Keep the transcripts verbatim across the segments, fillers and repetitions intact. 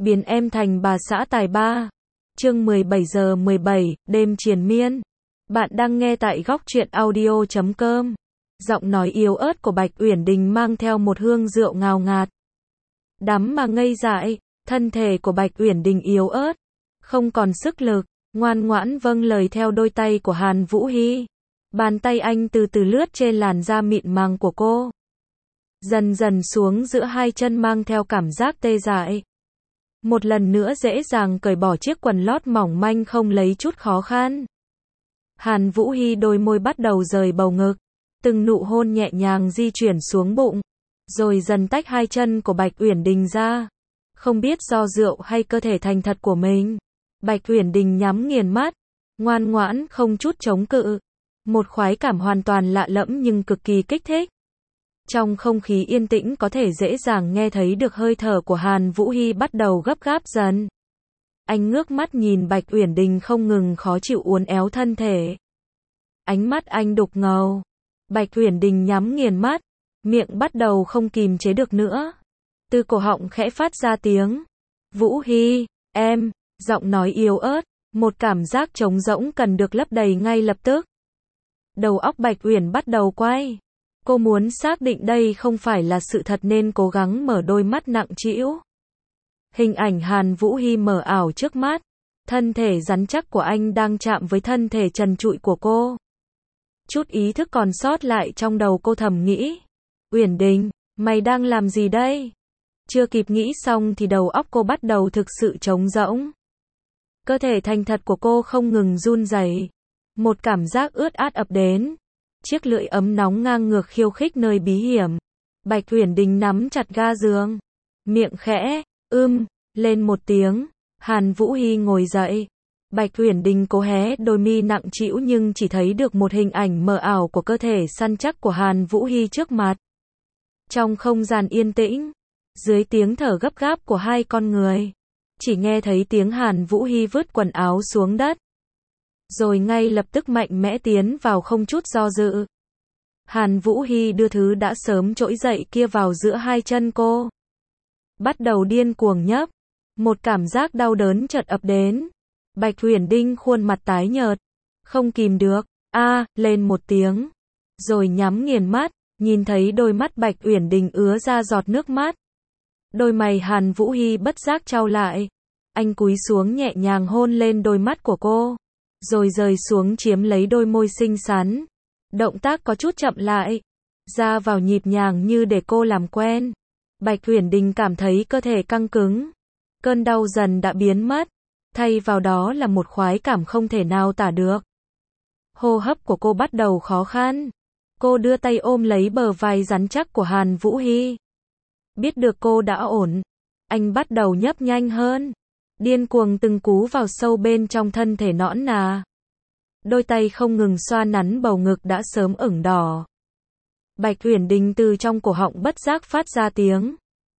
biến em thành bà xã tài ba. Chương mười bảy giờ mười bảy, đêm triền miên. Bạn đang nghe tại góc truyện audio chấm com. Giọng nói yếu ớt của Bạch Uyển Đình mang theo một hương rượu ngào ngạt. Đắm mà ngây dại, thân thể của Bạch Uyển Đình yếu ớt, không còn sức lực, ngoan ngoãn vâng lời theo đôi tay của Hàn Vũ Hi. Bàn tay anh từ từ lướt trên làn da mịn màng của cô, dần dần xuống giữa hai chân mang theo cảm giác tê dại. Một lần nữa dễ dàng cởi bỏ chiếc quần lót mỏng manh không lấy chút khó khăn. Hàn Vũ Hi đôi môi bắt đầu rời bầu ngực, từng nụ hôn nhẹ nhàng di chuyển xuống bụng, rồi dần tách hai chân của Bạch Uyển Đình ra. Không biết do rượu hay cơ thể thành thật của mình, Bạch Uyển Đình nhắm nghiền mắt, ngoan ngoãn không chút chống cự. Một khoái cảm hoàn toàn lạ lẫm nhưng cực kỳ kích thích. Trong không khí yên tĩnh có thể dễ dàng nghe thấy được hơi thở của Hàn Vũ Hi bắt đầu gấp gáp dần. Anh ngước mắt nhìn Bạch Uyển Đình không ngừng khó chịu uốn éo thân thể. Ánh mắt anh đục ngầu. Bạch Uyển Đình nhắm nghiền mắt, miệng bắt đầu không kìm chế được nữa. Từ cổ họng khẽ phát ra tiếng Vũ Hi, em, giọng nói yếu ớt, một cảm giác trống rỗng cần được lấp đầy ngay lập tức. Đầu óc Bạch Uyển bắt đầu quay. Cô muốn xác định đây không phải là sự thật nên cố gắng mở đôi mắt nặng trĩu. Hình ảnh Hàn Vũ Hi mờ ảo trước mắt. Thân thể rắn chắc của anh đang chạm với thân thể trần trụi của cô. Chút ý thức còn sót lại trong đầu cô thầm nghĩ. Uyển Đình, mày đang làm gì đây? Chưa kịp nghĩ xong thì đầu óc cô bắt đầu thực sự trống rỗng. Cơ thể thành thật của cô không ngừng run rẩy. Một cảm giác ướt át ập đến. Chiếc lưỡi ấm nóng ngang ngược khiêu khích nơi bí hiểm. Bạch Uyển Đình nắm chặt ga giường. Miệng khẽ, ưm, lên một tiếng. Hàn Vũ Hi ngồi dậy. Bạch Uyển Đình cố hé đôi mi nặng trĩu nhưng chỉ thấy được một hình ảnh mờ ảo của cơ thể săn chắc của Hàn Vũ Hi trước mặt. Trong không gian yên tĩnh, dưới tiếng thở gấp gáp của hai con người, chỉ nghe thấy tiếng Hàn Vũ Hi vứt quần áo xuống đất. Rồi ngay lập tức mạnh mẽ tiến vào không chút do dự. Hàn Vũ Hi đưa thứ đã sớm trỗi dậy kia vào giữa hai chân cô. Bắt đầu điên cuồng nhấp. Một cảm giác đau đớn chợt ập đến. Bạch Uyển Đình khuôn mặt tái nhợt. Không kìm được. A, lên một tiếng. Rồi nhắm nghiền mắt, nhìn thấy đôi mắt Bạch Uyển Đình ứa ra giọt nước mắt. Đôi mày Hàn Vũ Hi bất giác chau lại. Anh cúi xuống nhẹ nhàng hôn lên đôi mắt của cô. Rồi rời xuống chiếm lấy đôi môi xinh xắn. Động tác có chút chậm lại. Ra vào nhịp nhàng như để cô làm quen. Bạch Uyển Đình cảm thấy cơ thể căng cứng. Cơn đau dần đã biến mất. Thay vào đó là một khoái cảm không thể nào tả được. Hô hấp của cô bắt đầu khó khăn. Cô đưa tay ôm lấy bờ vai rắn chắc của Hàn Vũ Hi. Biết được cô đã ổn. Anh bắt đầu nhấp nhanh hơn. Điên cuồng từng cú vào sâu bên trong thân thể nõn nà. Đôi tay không ngừng xoa nắn bầu ngực đã sớm ửng đỏ. Bạch Uyển Đình từ trong cổ họng bất giác phát ra tiếng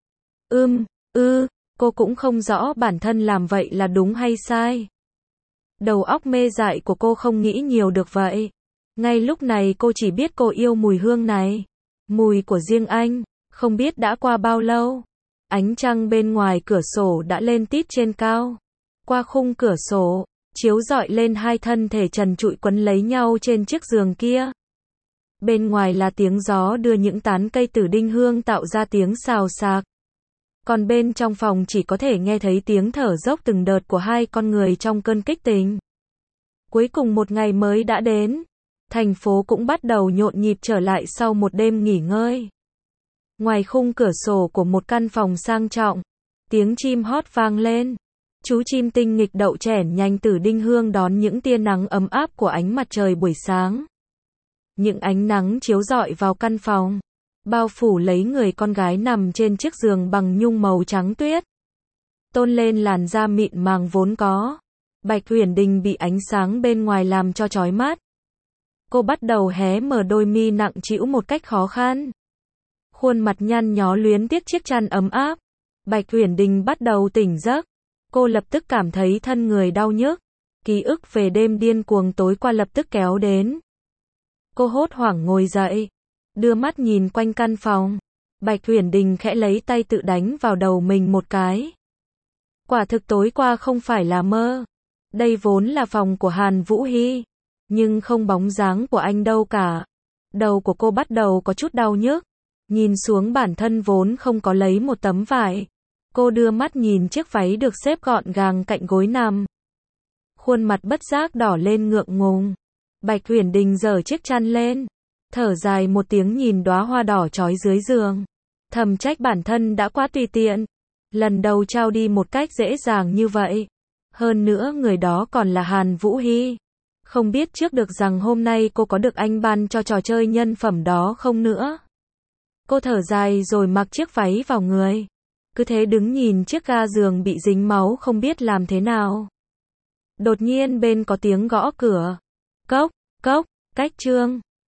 Ưm, ư, cô cũng không rõ bản thân làm vậy là đúng hay sai. Đầu óc mê dại của cô không nghĩ nhiều được vậy. Ngay lúc này cô chỉ biết cô yêu mùi hương này. Mùi của riêng anh. Không biết đã qua bao lâu. Ánh trăng bên ngoài cửa sổ đã lên tít trên cao. Qua khung cửa sổ, chiếu rọi lên hai thân thể trần trụi quấn lấy nhau trên chiếc giường kia. Bên ngoài là tiếng gió đưa những tán cây tử đinh hương tạo ra tiếng xào xạc. Còn bên trong phòng chỉ có thể nghe thấy tiếng thở dốc từng đợt của hai con người trong cơn kích tình. Cuối cùng một ngày mới đã đến. Thành phố cũng bắt đầu nhộn nhịp trở lại sau một đêm nghỉ ngơi. Ngoài khung cửa sổ của một căn phòng sang trọng, tiếng chim hót vang lên. Chú chim tinh nghịch đậu chẻn nhanh từ đinh hương đón những tia nắng ấm áp của ánh mặt trời buổi sáng. Những ánh nắng chiếu rọi vào căn phòng, bao phủ lấy người con gái nằm trên chiếc giường bằng nhung màu trắng tuyết. Tôn lên làn da mịn màng vốn có. Bạch Uyển Đình bị ánh sáng bên ngoài làm cho chói mắt. Cô bắt đầu hé mở đôi mi nặng trĩu một cách khó khăn. Khuôn mặt nhăn nhó luyến tiếc chiếc chăn ấm áp. Bạch Uyển Đình bắt đầu tỉnh giấc. Cô lập tức cảm thấy thân người đau nhức. Ký ức về đêm điên cuồng tối qua lập tức kéo đến. Cô hốt hoảng ngồi dậy. Đưa mắt nhìn quanh căn phòng. Bạch Uyển Đình khẽ lấy tay tự đánh vào đầu mình một cái. Quả thực tối qua không phải là mơ. Đây vốn là phòng của Hàn Vũ Hy. Nhưng không bóng dáng của anh đâu cả. Đầu của cô bắt đầu có chút đau nhức. Nhìn xuống bản thân vốn không có lấy một tấm vải. Cô đưa mắt nhìn chiếc váy được xếp gọn gàng cạnh gối nằm. Khuôn mặt bất giác đỏ lên ngượng ngùng. Bạch Uyển Đình giở chiếc chăn lên. Thở dài một tiếng nhìn đóa hoa đỏ trói dưới giường. Thầm trách bản thân đã quá tùy tiện. Lần đầu trao đi một cách dễ dàng như vậy. Hơn nữa người đó còn là Hàn Vũ Hy. Không biết trước được rằng hôm nay cô có được anh ban cho trò chơi nhân phẩm đó không nữa. Cô thở dài rồi mặc chiếc váy vào người. Cứ thế đứng nhìn chiếc ga giường bị dính máu không biết làm thế nào. Đột nhiên bên có tiếng gõ cửa. Cốc, cốc, Cách Trương.